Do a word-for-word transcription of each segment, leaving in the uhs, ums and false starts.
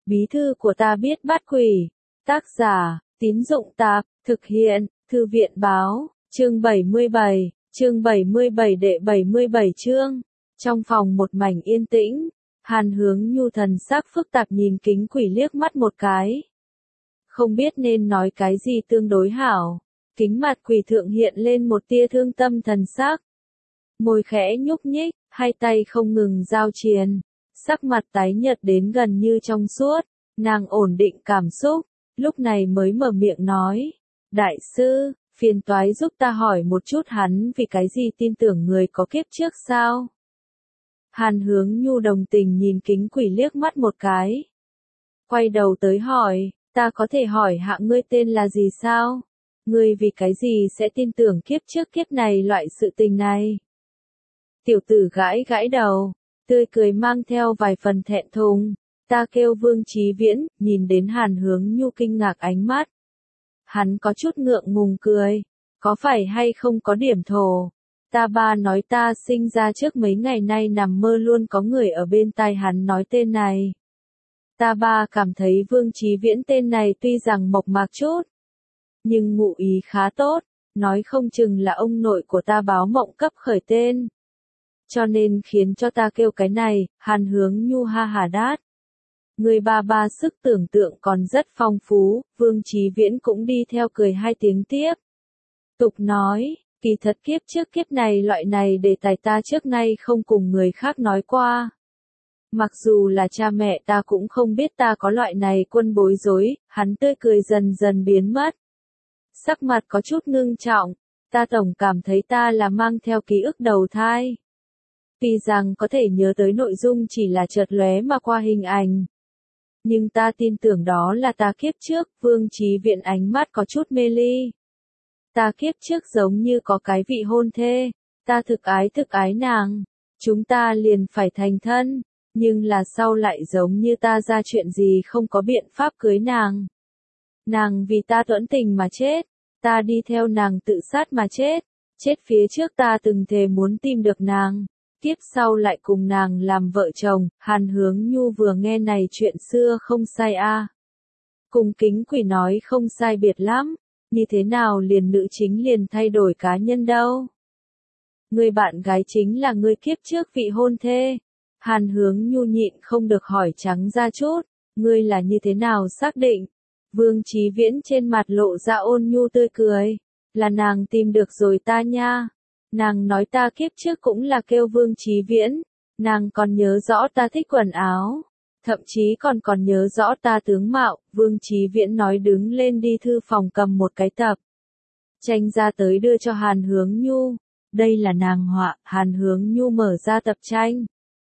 Bí thư của ta biết bắt quỷ. Tác giả, Tín Dụng Tạp, thực hiện, Thư viện Báo, chương bảy mươi bảy, chương bảy mươi bảy đệ bảy mươi bảy chương. Trong phòng một mảnh yên tĩnh, Hàn Hướng Nhu thần sắc phức tạp nhìn Kính Quỷ liếc mắt một cái. Không biết nên nói cái gì tương đối hảo. Kính mặt Quỷ thượng hiện lên một tia thương tâm thần sắc. Môi khẽ nhúc nhích, hai tay không ngừng giao triền. Sắc mặt tái nhợt đến gần như trong suốt, nàng ổn định cảm xúc, lúc này mới mở miệng nói. Đại sư, phiền toái giúp ta hỏi một chút hắn vì cái gì tin tưởng người có kiếp trước sao? Hàn Hướng Nhu đồng tình nhìn Kính Quỷ liếc mắt một cái. Quay đầu tới hỏi, ta có thể hỏi hạ ngươi tên là gì sao? Ngươi vì cái gì sẽ tin tưởng kiếp trước kiếp này loại sự tình này? Tiểu tử gãi gãi đầu, tươi cười mang theo vài phần thẹn thùng. Ta kêu Vương Chí Viễn, nhìn đến Hàn Hướng Nhu kinh ngạc ánh mắt. Hắn có chút ngượng ngùng cười, có phải hay không có điểm thổ. Ta ba nói ta sinh ra trước mấy ngày nay nằm mơ luôn có người ở bên tai hắn nói tên này. Ta ba cảm thấy Vương Chí Viễn tên này tuy rằng mộc mạc chút, nhưng ngụ ý khá tốt, nói không chừng là ông nội của ta báo mộng cấp khởi tên. Cho nên khiến cho ta kêu cái này. Hàn Hướng Nhu ha hà đát. Người ba ba sức tưởng tượng còn rất phong phú, Vương Chí Viễn cũng đi theo cười hai tiếng tiếp. Tục nói, kỳ thật kiếp trước kiếp này loại này đề tài ta trước nay không cùng người khác nói qua. Mặc dù là cha mẹ ta cũng không biết ta có loại này quân bối rối, hắn tươi cười dần dần biến mất. Sắc mặt có chút ngưng trọng, ta tổng cảm thấy ta là mang theo ký ức đầu thai. Tuy rằng có thể nhớ tới nội dung chỉ là chợt lóe mà qua hình ảnh. Nhưng ta tin tưởng đó là ta kiếp trước. Vương Chí Viễn ánh mắt có chút mê ly. Ta kiếp trước giống như có cái vị hôn thê, ta thực ái thực ái nàng, chúng ta liền phải thành thân, nhưng là sau lại giống như ta ra chuyện gì không có biện pháp cưới nàng. Nàng vì ta tuẫn tình mà chết, ta đi theo nàng tự sát mà chết, chết phía trước ta từng thề muốn tìm được nàng. Tiếp sau lại cùng nàng làm vợ chồng. Hàn Hướng Nhu vừa nghe này chuyện xưa không sai a. À. Cùng Kính Quỷ nói không sai biệt lắm, như thế nào liền nữ chính liền thay đổi cá nhân đâu. Người bạn gái chính là người kiếp trước vị hôn thê. Hàn Hướng Nhu nhịn không được hỏi trắng ra chút, ngươi là như thế nào xác định? Vương Chí Viễn trên mặt lộ ra ôn nhu tươi cười, là nàng tìm được rồi ta nha. Nàng nói ta kiếp trước cũng là kêu Vương Chí Viễn, nàng còn nhớ rõ ta thích quần áo, thậm chí còn còn nhớ rõ ta tướng mạo. Vương Chí Viễn nói đứng lên đi thư phòng cầm một cái tập tranh ra tới đưa cho Hàn Hướng Nhu, đây là nàng họa. Hàn Hướng Nhu mở ra tập tranh,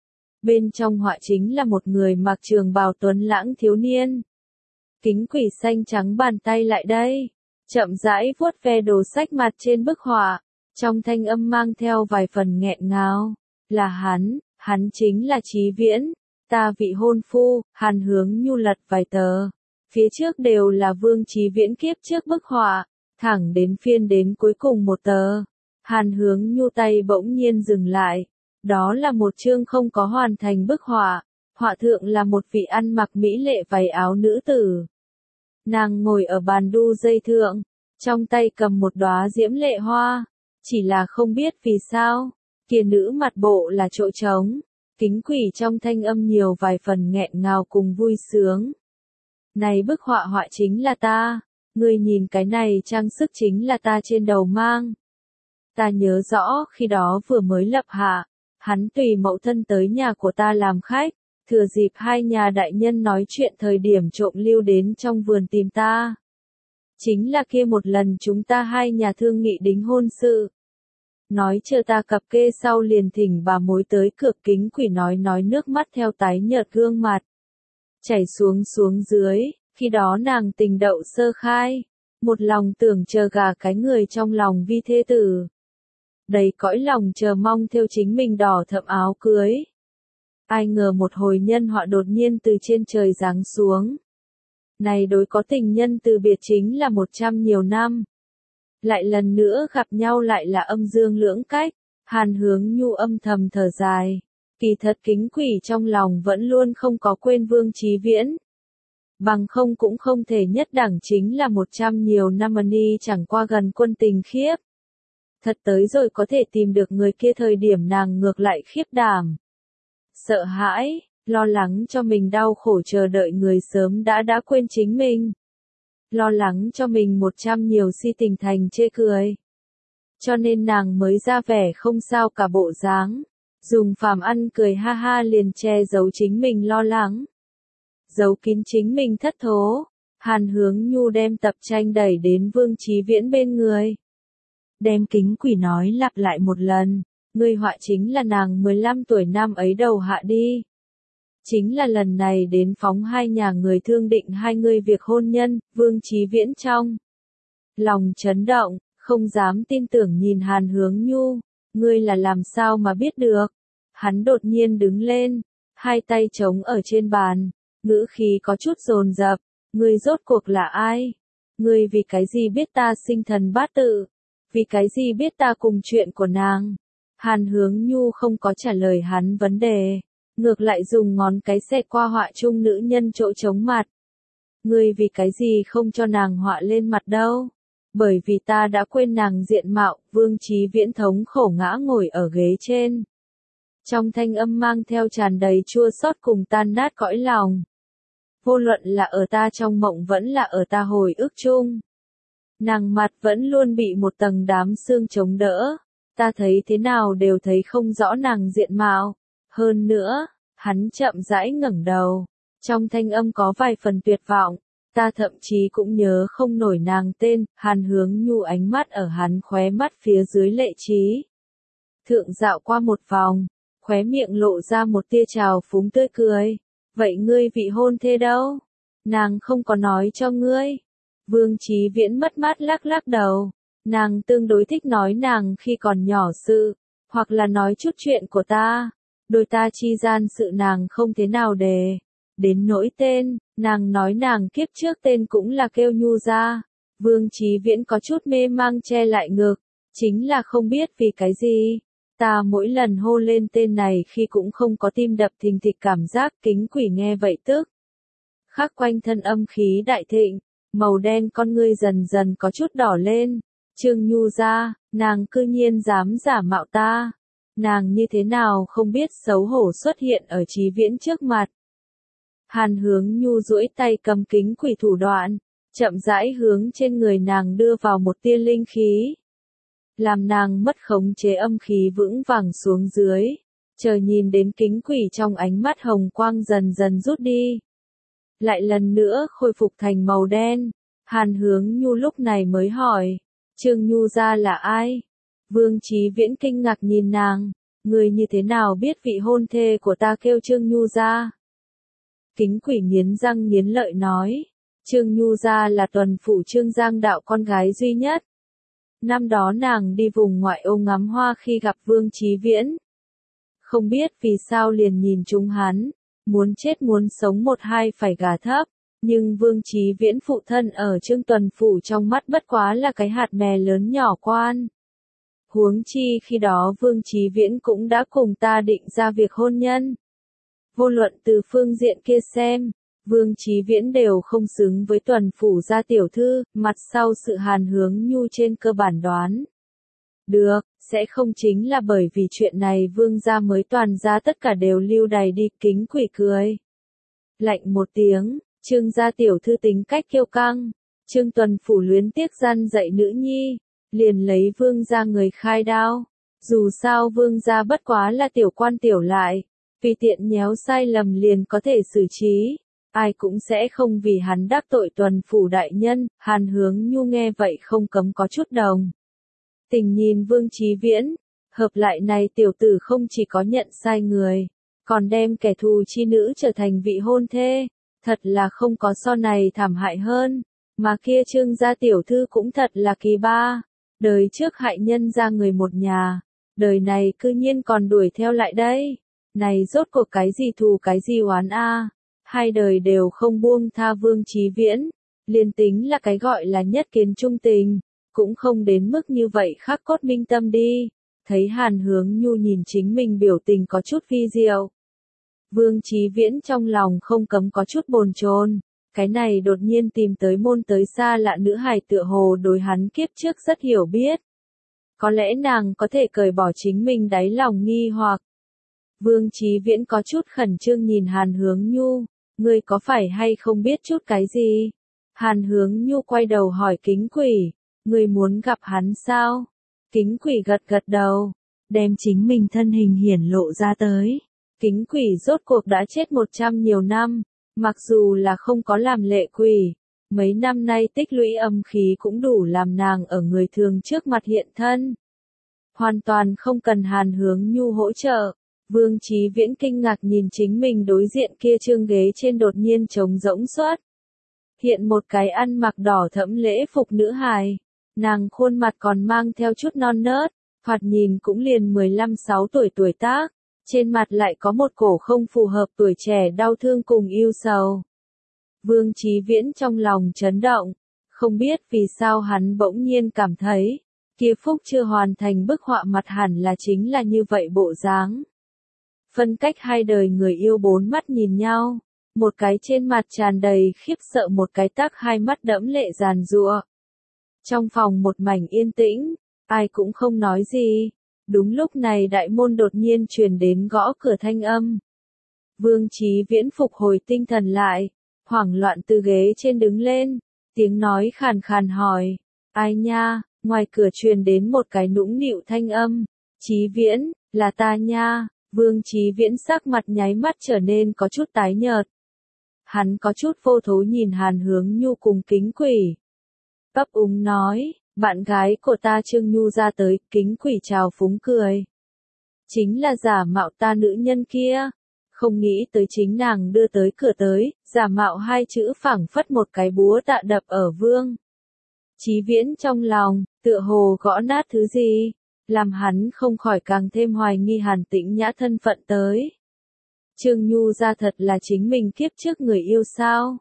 bên trong họa chính là một người mặc trường bào tuấn lãng thiếu niên. Kính Quỷ xanh trắng bàn tay lại đây, chậm rãi vuốt ve đồ sách mặt trên bức họa. Trong thanh âm mang theo vài phần nghẹn ngào, là hắn, hắn chính là Chí Viễn, ta vị hôn phu. Hàn Hướng Nhu lật vài tờ, phía trước đều là Vương Chí Viễn kiếp trước bức họa, thẳng đến phiên đến cuối cùng một tờ. Hàn Hướng Nhu tay bỗng nhiên dừng lại, đó là một chương không có hoàn thành bức họa, họa thượng là một vị ăn mặc mỹ lệ váy áo nữ tử. Nàng ngồi ở bàn đu dây thượng, trong tay cầm một đóa diễm lệ hoa. Chỉ là không biết vì sao, kia nữ mặt bộ là chỗ trống. Kính Quỷ trong thanh âm nhiều vài phần nghẹn ngào cùng vui sướng. Này bức họa họa chính là ta, ngươi nhìn cái này trang sức chính là ta trên đầu mang. Ta nhớ rõ khi đó vừa mới lập hạ, hắn tùy mẫu thân tới nhà của ta làm khách, thừa dịp hai nhà đại nhân nói chuyện thời điểm trộm lưu đến trong vườn tìm ta. Chính là kia một lần chúng ta hai nhà thương nghị đính hôn sự. Nói chờ ta cập kê sau liền thỉnh bà mối tới cửa. Kính Quỷ nói nói nước mắt theo tái nhợt gương mặt chảy xuống xuống dưới, khi đó nàng tình đậu sơ khai, một lòng tưởng chờ gà cái người trong lòng vi thê tử. Đầy cõi lòng chờ mong theo chính mình đỏ thẫm áo cưới. Ai ngờ một hồi nhân họa đột nhiên từ trên trời giáng xuống. Này đối có tình nhân từ biệt chính là một trăm nhiều năm. Lại lần nữa gặp nhau lại là âm dương lưỡng cách. Hàn Hướng Nhu âm thầm thở dài. Kỳ thật Kính Quỷ trong lòng vẫn luôn không có quên Vương Chí Viễn. bằng không cũng không thể nhất đẳng chính là một trăm nhiều năm ni chẳng qua gần quân tình khiếp. Thật tới rồi có thể tìm được người kia thời điểm nàng ngược lại khiếp đảm. Sợ hãi, lo lắng cho mình đau khổ chờ đợi người sớm đã đã quên chính mình. Lo lắng cho mình một trăm nhiều si tình thành chê cười. Cho nên nàng mới ra vẻ không sao cả bộ dáng. Dùng phàm ăn cười ha ha liền che giấu chính mình lo lắng. Giấu kín chính mình thất thố. Hàn Hướng Nhu đem tập tranh đẩy đến Vương Chí Viễn bên người. Đem Kính Quỷ nói lặp lại một lần. Người họa chính là nàng mười lăm tuổi năm ấy đầu hạ đi. Chính là lần này đến phóng hai nhà người thương định hai người việc hôn nhân, Vương Chí Viễn trong lòng chấn động, không dám tin tưởng nhìn Hàn Hướng Nhu, ngươi là làm sao mà biết được. Hắn đột nhiên đứng lên, hai tay chống ở trên bàn, ngữ khí có chút dồn dập, ngươi rốt cuộc là ai? Ngươi vì cái gì biết ta sinh thần bát tự? Vì cái gì biết ta cùng chuyện của nàng? Hàn Hướng Nhu không có trả lời hắn vấn đề, ngược lại dùng ngón cái xẹt qua họa chung nữ nhân chỗ trống mặt. Ngươi vì cái gì không cho nàng họa lên mặt đâu? Bởi vì ta đã quên nàng diện mạo. Vương Chí Viễn thống khổ ngã ngồi ở ghế trên. Trong thanh âm mang theo tràn đầy chua xót cùng tan nát cõi lòng. Vô luận là ở ta trong mộng vẫn là ở ta hồi ức chung. Nàng mặt vẫn luôn bị một tầng đám sương chống đỡ. Ta thấy thế nào đều thấy không rõ nàng diện mạo. Hơn nữa, hắn chậm rãi ngẩng đầu. Trong thanh âm có vài phần tuyệt vọng. Ta thậm chí cũng nhớ không nổi nàng tên. Hàn Hướng Nhu ánh mắt ở hắn khóe mắt phía dưới lệ trí. Thượng dạo qua một vòng, khóe miệng lộ ra một tia trào phúng tươi cười. Vậy ngươi vị hôn thê đâu? Nàng không có nói cho ngươi. Vương Chí Viễn mất mát lắc lắc đầu. Nàng tương đối thích nói nàng khi còn nhỏ sự, hoặc là nói chút chuyện của ta. Đôi ta chi gian sự nàng không thế nào đề. Đến nỗi tên, nàng nói nàng kiếp trước tên cũng là kêu Nhu ra. Vương Chí Viễn có chút mê mang che lại ngực, chính là không biết vì cái gì. Ta mỗi lần hô lên tên này khi cũng không có tim đập thình thịch cảm giác. Kính Quỷ nghe vậy tức khắc quanh thân âm khí đại thịnh, màu đen con ngươi dần dần có chút đỏ lên. Trương Nhu ra, nàng cư nhiên dám giả mạo ta. Nàng như thế nào không biết xấu hổ xuất hiện ở Chí Viễn trước mặt. Hàn Hướng Nhu duỗi tay cầm Kính Quỷ thủ đoạn, chậm rãi hướng trên người nàng đưa vào một tia linh khí. Làm nàng mất khống chế âm khí vững vàng xuống dưới. Chờ nhìn đến Kính Quỷ trong ánh mắt hồng quang dần dần rút đi. Lại lần nữa khôi phục thành màu đen. Hàn Hướng Nhu lúc này mới hỏi. Trương Nhu ra là ai? Vương Chí Viễn kinh ngạc nhìn nàng. Người như thế nào biết vị hôn thê của ta kêu Trương Nhu ra? Kính Quỷ nghiến răng nghiến lợi nói. Trương Nhu ra là tuần phủ Trương Giang đạo con gái duy nhất. Năm đó nàng đi vùng ngoại ô ngắm hoa khi gặp Vương Chí Viễn. Không biết vì sao liền nhìn trúng hắn. Muốn chết muốn sống một hai phải gà thấp. Nhưng Vương Chí Viễn phụ thân ở Trương tuần phủ trong mắt bất quá là cái hạt mè lớn nhỏ quan. Huống chi khi đó Vương Chí Viễn cũng đã cùng ta định ra việc hôn nhân. Vô luận từ phương diện kia xem, Vương Chí Viễn đều không xứng với tuần phủ gia tiểu thư. Mặt sau sự Hàn Hướng Nhu trên cơ bản đoán được, sẽ không chính là bởi vì chuyện này Vương gia mới toàn gia tất cả đều lưu đày đi. Kính Quỷ cười lạnh một tiếng. Trương gia tiểu thư tính cách kiêu căng, Trương tuần phủ luyến tiếc gian dạy nữ nhi, liền lấy Vương gia người khai đao. Dù sao Vương gia bất quá là tiểu quan tiểu lại, vì tiện nhéo sai lầm liền có thể xử trí, ai cũng sẽ không vì hắn đắc tội tuần phủ đại nhân. Hàn Hướng Nhu nghe vậy không cấm có chút đồng tình nhìn Vương Chí Viễn, hợp lại này tiểu tử không chỉ có nhận sai người, còn đem kẻ thù chi nữ trở thành vị hôn thê. Thật là không có so này thảm hại hơn. Mà kia Trương gia tiểu thư cũng thật là kỳ ba. Đời trước hại nhân ra người một nhà. Đời này cư nhiên còn đuổi theo lại đây. Này rốt cuộc cái gì thù cái gì oán a? Hai đời đều không buông tha Vương Chí Viễn. Liên tính là cái gọi là nhất kiến trung tình. Cũng không đến mức như vậy khắc cốt minh tâm đi. Thấy Hàn Hướng Nhu nhìn chính mình biểu tình có chút vi diệu. Vương Chí Viễn trong lòng không cấm có chút bồn chồn, Cái này đột nhiên tìm tới môn tới xa lạ nữ hài tựa hồ đối hắn kiếp trước rất hiểu biết. Có lẽ nàng có thể cởi bỏ chính mình đáy lòng nghi hoặc. Vương Chí Viễn có chút khẩn trương nhìn Hàn Hướng Nhu, ngươi có phải hay không biết chút cái gì? Hàn Hướng Nhu quay đầu hỏi Kính Quỷ, ngươi muốn gặp hắn sao? Kính Quỷ gật gật đầu, đem chính mình thân hình hiển lộ ra tới. Kính Quỷ rốt cuộc đã chết một trăm nhiều năm, mặc dù là không có làm lệ quỷ, mấy năm nay tích lũy âm khí cũng đủ làm nàng ở người thường trước mặt hiện thân. Hoàn toàn không cần Hàn Hướng Nhu hỗ trợ. Vương Chí Viễn kinh ngạc nhìn chính mình đối diện kia trương ghế trên đột nhiên trống rỗng xuất. Hiện một cái ăn mặc đỏ thẫm lễ phục nữ hài. Nàng khuôn mặt còn mang theo chút non nớt, thoạt nhìn cũng liền mười lăm mười sáu tuổi tuổi tác. Trên mặt lại có một cổ không phù hợp tuổi trẻ đau thương cùng yêu sầu. Vương Chí Viễn trong lòng chấn động, không biết vì sao hắn bỗng nhiên cảm thấy, kia phúc chưa hoàn thành bức họa mặt hẳn là chính là như vậy bộ dáng. Phân cách hai đời người yêu bốn mắt nhìn nhau, một cái trên mặt tràn đầy khiếp sợ, một cái tắc hai mắt đẫm lệ giàn giụa. Trong phòng một mảnh yên tĩnh, ai cũng không nói gì. Đúng lúc này đại môn đột nhiên truyền đến gõ cửa thanh âm. Vương Chí Viễn phục hồi tinh thần lại, hoảng loạn từ ghế trên đứng lên, tiếng nói khàn khàn hỏi, ai nha? Ngoài cửa truyền đến một cái nũng nịu thanh âm, Chí Viễn, là ta nha. Vương Chí Viễn sắc mặt nháy mắt trở nên có chút tái nhợt. Hắn có chút vô thố nhìn Hàn Hướng Nhu cùng Kính Quỷ. Ấp úng nói, bạn gái của ta Trương Nhu ra tới. Kính Quỷ chào phúng cười. Chính là giả mạo ta nữ nhân kia. Không nghĩ tới chính nàng đưa tới cửa tới, giả mạo hai chữ phảng phất một cái búa tạ đập ở Vương Chí Viễn trong lòng, tựa hồ gõ nát thứ gì, làm hắn không khỏi càng thêm hoài nghi Hàn Tĩnh Nhã thân phận tới. Trương Nhu ra thật là chính mình kiếp trước người yêu sao?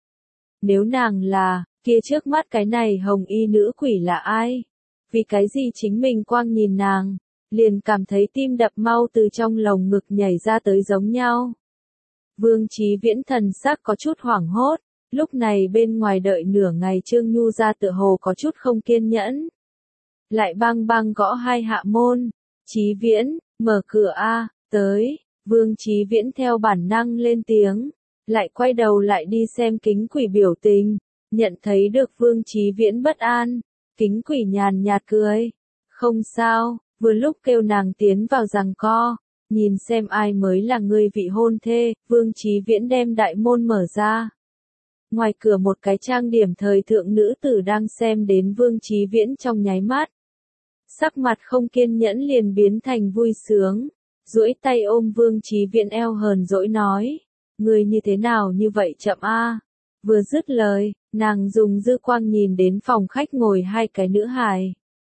Nếu nàng là, kia trước mắt cái này hồng y nữ quỷ là ai? Vì cái gì chính mình quang nhìn nàng, liền cảm thấy tim đập mau từ trong lồng ngực nhảy ra tới giống nhau. Vương Chí Viễn thần sắc có chút hoảng hốt, lúc này bên ngoài đợi nửa ngày Trương Nhu ra tựa hồ có chút không kiên nhẫn. Lại bang bang gõ hai hạ môn, Chí Viễn, mở cửa a, tới. Vương Chí Viễn theo bản năng lên tiếng, lại quay đầu lại đi xem Kính Quỷ biểu tình, nhận thấy được Vương Chí Viễn bất an, Kính Quỷ nhàn nhạt cười, không sao, vừa lúc kêu nàng tiến vào giằng co, nhìn xem ai mới là người vị hôn thê. Vương Chí Viễn đem đại môn mở ra. Ngoài cửa một cái trang điểm thời thượng nữ tử đang xem đến Vương Chí Viễn trong nháy mắt. Sắc mặt không kiên nhẫn liền biến thành vui sướng, duỗi tay ôm Vương Chí Viễn eo hờn dỗi nói, người như thế nào như vậy chậm a? Vừa dứt lời, nàng dùng dư quang nhìn đến phòng khách ngồi hai cái nữ hài.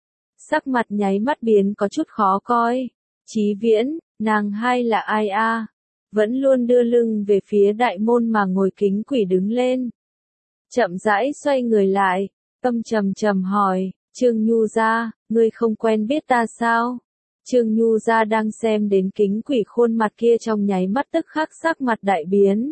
Sắc mặt nháy mắt biến có chút khó coi. Chí Viễn, nàng hai là ai a? Vẫn luôn đưa lưng về phía đại môn mà ngồi Kính Quỷ đứng lên. Chậm rãi xoay người lại, âm trầm trầm hỏi, Trương Nhu gia, ngươi không quen biết ta sao? Trương Nhu gia đang xem đến Kính Quỷ khuôn mặt kia trong nháy mắt tức khắc sắc mặt đại biến.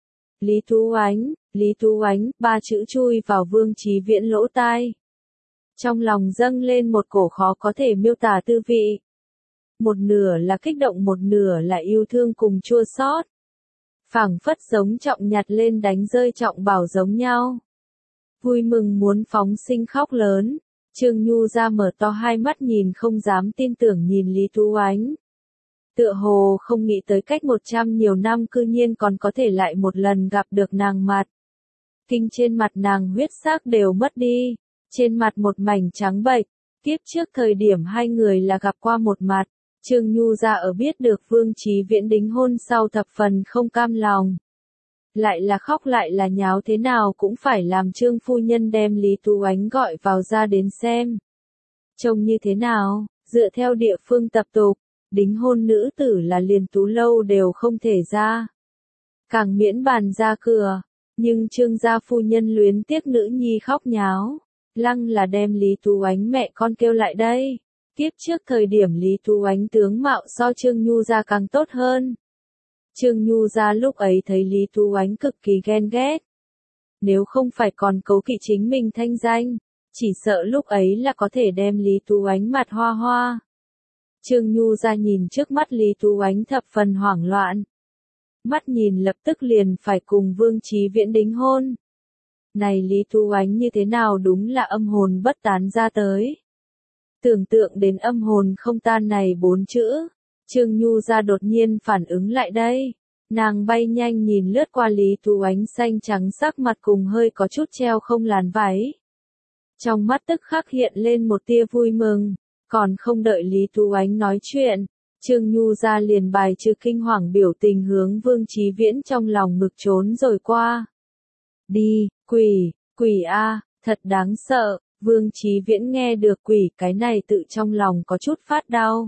Lý Tú Ánh, Lý Tú Ánh, ba chữ chui vào Vương Chí Viễn lỗ tai. Trong lòng dâng lên một cổ khó có thể miêu tả tư vị. Một nửa là kích động, một nửa là yêu thương cùng chua xót. Phảng phất giống trọng nhặt lên đánh rơi trọng bảo giống nhau. Vui mừng muốn phóng sinh khóc lớn. Trương Nhu ra mở to hai mắt nhìn không dám tin tưởng nhìn Lý Tú Ánh. Tựa hồ không nghĩ tới cách một trăm nhiều năm cư nhiên còn có thể lại một lần gặp được nàng mặt. Kinh trên mặt nàng huyết sắc đều mất đi, trên mặt một mảnh trắng bệch. Tiếp trước thời điểm hai người là gặp qua một mặt, Trương Nhu ra ở biết được Vương Chí Viễn đính hôn sau thập phần không cam lòng. Lại là khóc lại là nháo, thế nào cũng phải làm Trương phu nhân đem Lý Tú Ánh gọi vào ra đến xem. Trông như thế nào, dựa theo địa phương tập tục, đính hôn nữ tử là liền tú lâu đều không thể ra. Càng miễn bàn ra cửa, nhưng Trương gia phu nhân luyến tiếc nữ nhi khóc nháo, lăng là đem Lý Tú Ánh mẹ con kêu lại đây. Tiếp trước thời điểm Lý Tú Ánh tướng mạo so Trương Nhu gia càng tốt hơn. Trương Nhu gia lúc ấy thấy Lý Tú Ánh cực kỳ ghen ghét. nếu không phải còn cố kỵ chính mình thanh danh, chỉ sợ lúc ấy là có thể đem Lý Tú Ánh mặt hoa hoa. Trương Nhu ra nhìn trước mắt Lý Tú Ánh thập phần hoảng loạn. Mắt nhìn lập tức liền phải cùng Vương Chí Viễn đính hôn. Này Lý Tú Ánh như thế nào đúng là âm hồn bất tán ra tới. Tưởng tượng đến âm hồn không tan này bốn chữ, Trương Nhu ra đột nhiên phản ứng lại đây. Nàng bay nhanh nhìn lướt qua Lý Tú Ánh xanh trắng sắc mặt cùng hơi có chút treo không làn váy. Trong mắt tức khắc hiện lên một tia vui mừng, còn không đợi Lý Tú Ánh nói chuyện, Trương Nhu ra liền bài trừ kinh hoàng biểu tình hướng Vương Chí Viễn trong lòng ngực trốn rồi qua. Đi, quỷ, quỷ a, thật đáng sợ, Vương Chí Viễn nghe được quỷ cái này tự trong lòng có chút phát đau.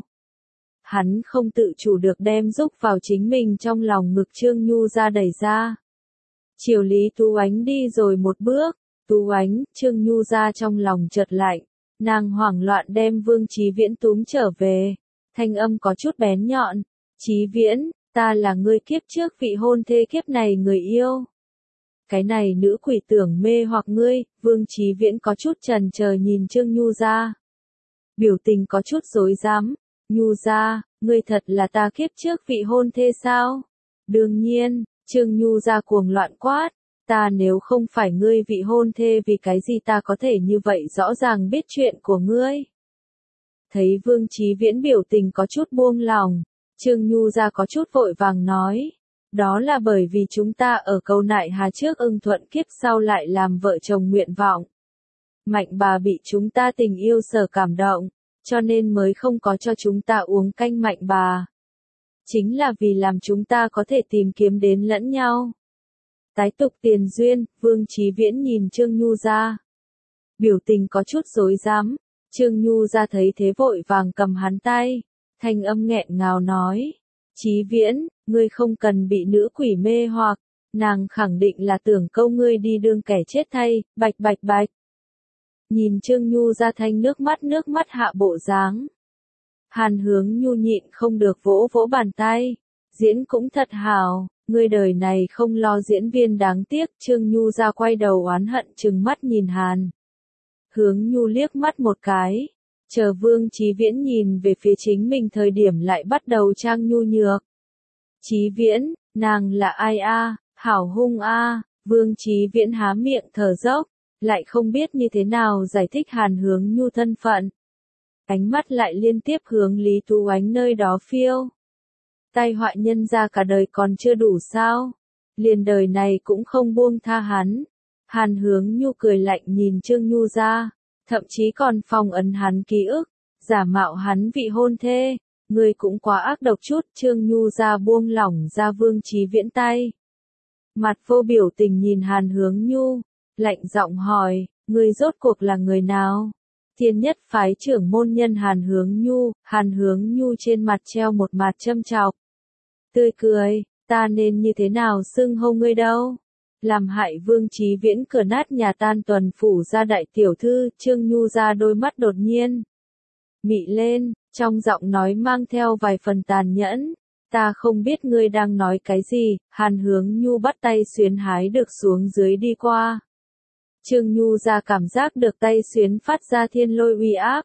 Hắn không tự chủ được đem rúc vào chính mình trong lòng ngực Trương Nhu ra đẩy ra. Chiều Lý Tú Ánh đi rồi một bước, Tú Ánh, Trương Nhu ra trong lòng chợt lạnh, nàng hoảng loạn đem Vương Chí Viễn túm trở về, thanh âm có chút bén nhọn, Chí Viễn, ta là ngươi kiếp trước vị hôn thê kiếp này người yêu. Cái này nữ quỷ tưởng mê hoặc ngươi, Vương Chí Viễn có chút chần chờ nhìn Trương Nhu ra. Biểu tình có chút rối rắm, Nhu ra, ngươi thật là ta kiếp trước vị hôn thê sao? Đương nhiên, Trương Nhu ra cuồng loạn quát, ta nếu không phải ngươi vị hôn thê vì cái gì ta có thể như vậy rõ ràng biết chuyện của ngươi. Thấy Vương Chí Viễn biểu tình có chút buông lòng, Trương Nhu ra có chút vội vàng nói, đó là bởi vì chúng ta ở câu nại hà trước ưng thuận kiếp sau lại làm vợ chồng nguyện vọng. Mạnh bà bị chúng ta tình yêu sở cảm động, cho nên mới không có cho chúng ta uống canh mạnh bà. Chính là vì làm chúng ta có thể tìm kiếm đến lẫn nhau. Tái tục tiền duyên, Vương Chí Viễn nhìn Trương Nhu ra. Biểu tình có chút rối rắm, Trương Nhu ra thấy thế vội vàng cầm hắn tay, thanh âm nghẹn ngào nói. Chí Viễn, ngươi không cần bị nữ quỷ mê hoặc, nàng khẳng định là tưởng câu ngươi đi đương kẻ chết thay, bạch bạch bạch. Nhìn Trương Nhu ra thanh nước mắt nước mắt hạ bộ dáng. Hàn Hướng Nhu nhịn không được vỗ vỗ bàn tay, diễn cũng thật hào, ngươi đời này không lo diễn viên đáng tiếc. Trương Nhu ra quay đầu oán hận trừng mắt nhìn Hàn Hướng Nhu liếc mắt một cái, chờ Vương Chí Viễn nhìn về phía chính mình thời điểm lại bắt đầu trang nhu nhược. Chí Viễn, nàng là ai a? Hảo hung a. Vương Chí Viễn há miệng thở dốc, lại không biết như thế nào giải thích Hàn Hướng Nhu thân phận. Ánh mắt lại liên tiếp hướng Lý Tú Ánh nơi đó phiêu. Tai họa nhân ra cả đời còn chưa đủ sao? Liền đời này cũng không buông tha hắn. Hàn Hướng Nhu cười lạnh nhìn Trương Nhu ra, thậm chí còn phong ấn hắn ký ức, giả mạo hắn vị hôn thê. Ngươi cũng quá ác độc chút. Trương Nhu ra buông lỏng ra Vương Chí Viễn tay. Mặt vô biểu tình nhìn Hàn Hướng Nhu, lạnh giọng hỏi, ngươi rốt cuộc là người nào? Thiên nhất phái trưởng môn nhân Hàn Hướng Nhu. Hàn Hướng Nhu trên mặt treo một mặt châm chọc. Tươi cười, ta nên như thế nào xưng hô ngươi đâu? Làm hại Vương Chí Viễn cửa nát nhà tan tuần phủ ra đại tiểu thư. Trương Nhu ra đôi mắt đột nhiên mị lên, trong giọng nói mang theo vài phần tàn nhẫn. Ta không biết ngươi đang nói cái gì. Hàn Hướng Nhu bắt tay xuyến hái được xuống dưới đi qua. Trương Nhu ra cảm giác được tay xuyến phát ra thiên lôi uy áp.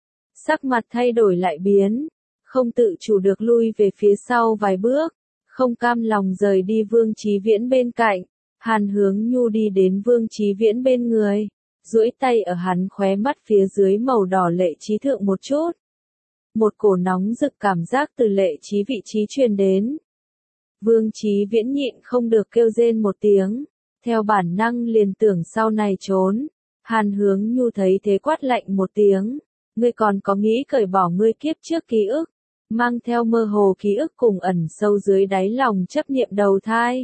Sắc mặt thay đổi lại biến, không tự chủ được lui về phía sau vài bước, không cam lòng rời đi Vương Chí Viễn bên cạnh. Hàn Hướng Nhu đi đến Vương Chí Viễn bên người, duỗi tay ở hắn khóe mắt phía dưới màu đỏ lệ trí thượng một chút. Một cổ nóng rực cảm giác từ lệ trí vị trí truyền đến. Vương Chí Viễn nhịn không được kêu rên một tiếng, theo bản năng liền tưởng sau này trốn. Hàn Hướng Nhu thấy thế quát lạnh một tiếng, ngươi còn có nghĩ cởi bỏ ngươi kiếp trước ký ức, mang theo mơ hồ ký ức cùng ẩn sâu dưới đáy lòng chấp niệm đầu thai.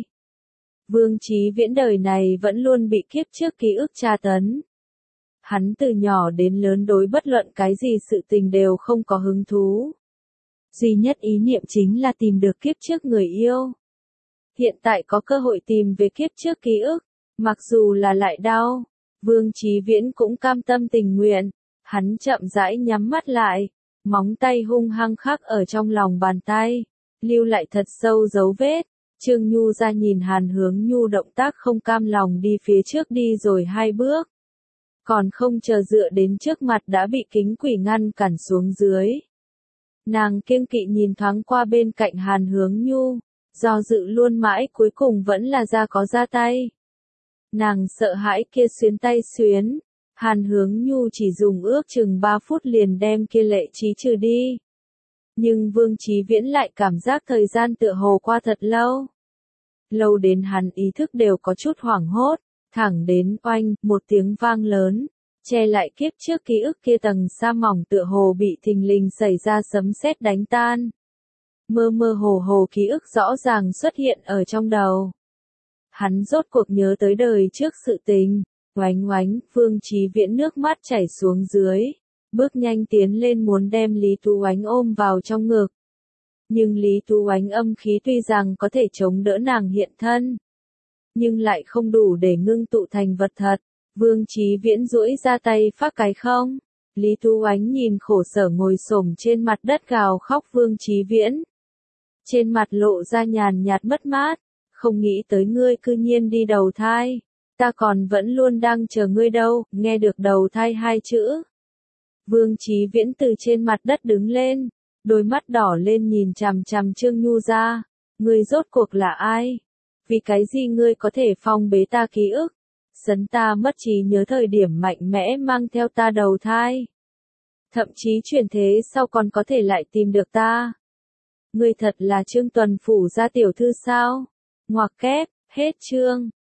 Vương Chí Viễn đời này vẫn luôn bị kiếp trước ký ức tra tấn. Hắn từ nhỏ đến lớn đối bất luận cái gì sự tình đều không có hứng thú. Duy nhất ý niệm chính là tìm được kiếp trước người yêu. Hiện tại có cơ hội tìm về kiếp trước ký ức, mặc dù là lại đau, Vương Chí Viễn cũng cam tâm tình nguyện. Hắn chậm rãi nhắm mắt lại, móng tay hung hăng khắc ở trong lòng bàn tay, lưu lại thật sâu dấu vết. Trương Nhu ra nhìn Hàn Hướng Nhu động tác không cam lòng đi phía trước đi rồi hai bước. Còn không chờ dựa đến trước mặt đã bị kính quỷ ngăn cản xuống dưới. Nàng kiêng kỵ nhìn thoáng qua bên cạnh Hàn Hướng Nhu, do dự luôn mãi cuối cùng vẫn là ra có ra tay. Nàng sợ hãi kia xuyến tay xuyến, Hàn Hướng Nhu chỉ dùng ước chừng ba phút liền đem kia lệ trí trừ đi. Nhưng Vương Chí Viễn lại cảm giác thời gian tựa hồ qua thật lâu. Lâu đến hắn ý thức đều có chút hoảng hốt, thẳng đến oanh, một tiếng vang lớn, che lại kiếp trước ký ức kia tầng sa mỏng tựa hồ bị thình lình xảy ra sấm sét đánh tan. Mơ mơ hồ hồ ký ức rõ ràng xuất hiện ở trong đầu. Hắn rốt cuộc nhớ tới đời trước sự tình, oánh oánh, Vương Chí Viễn nước mắt chảy xuống dưới, bước nhanh tiến lên muốn đem Lý Tú Oánh ôm vào trong ngực. Nhưng Lý Tú Oánh âm khí tuy rằng có thể chống đỡ nàng hiện thân, nhưng lại không đủ để ngưng tụ thành vật thật. Vương Chí Viễn duỗi ra tay phát cái không. Lý Tú Oánh nhìn khổ sở ngồi xổm trên mặt đất gào khóc Vương Chí Viễn. Trên mặt lộ ra nhàn nhạt mất mát, không nghĩ tới ngươi cư nhiên đi đầu thai. Ta còn vẫn luôn đang chờ ngươi đâu, nghe được đầu thai hai chữ. Vương Chí Viễn từ trên mặt đất đứng lên, đôi mắt đỏ lên nhìn chằm chằm Trương Nhu ra. Ngươi rốt cuộc là ai? Vì cái gì ngươi có thể phong bế ta ký ức? Sấn ta mất trí nhớ thời điểm mạnh mẽ mang theo ta đầu thai. Thậm chí chuyển thế sau còn có thể lại tìm được ta. Ngươi thật là Trương Tuần phủ gia tiểu thư sao? Ngoặc kép, hết chương.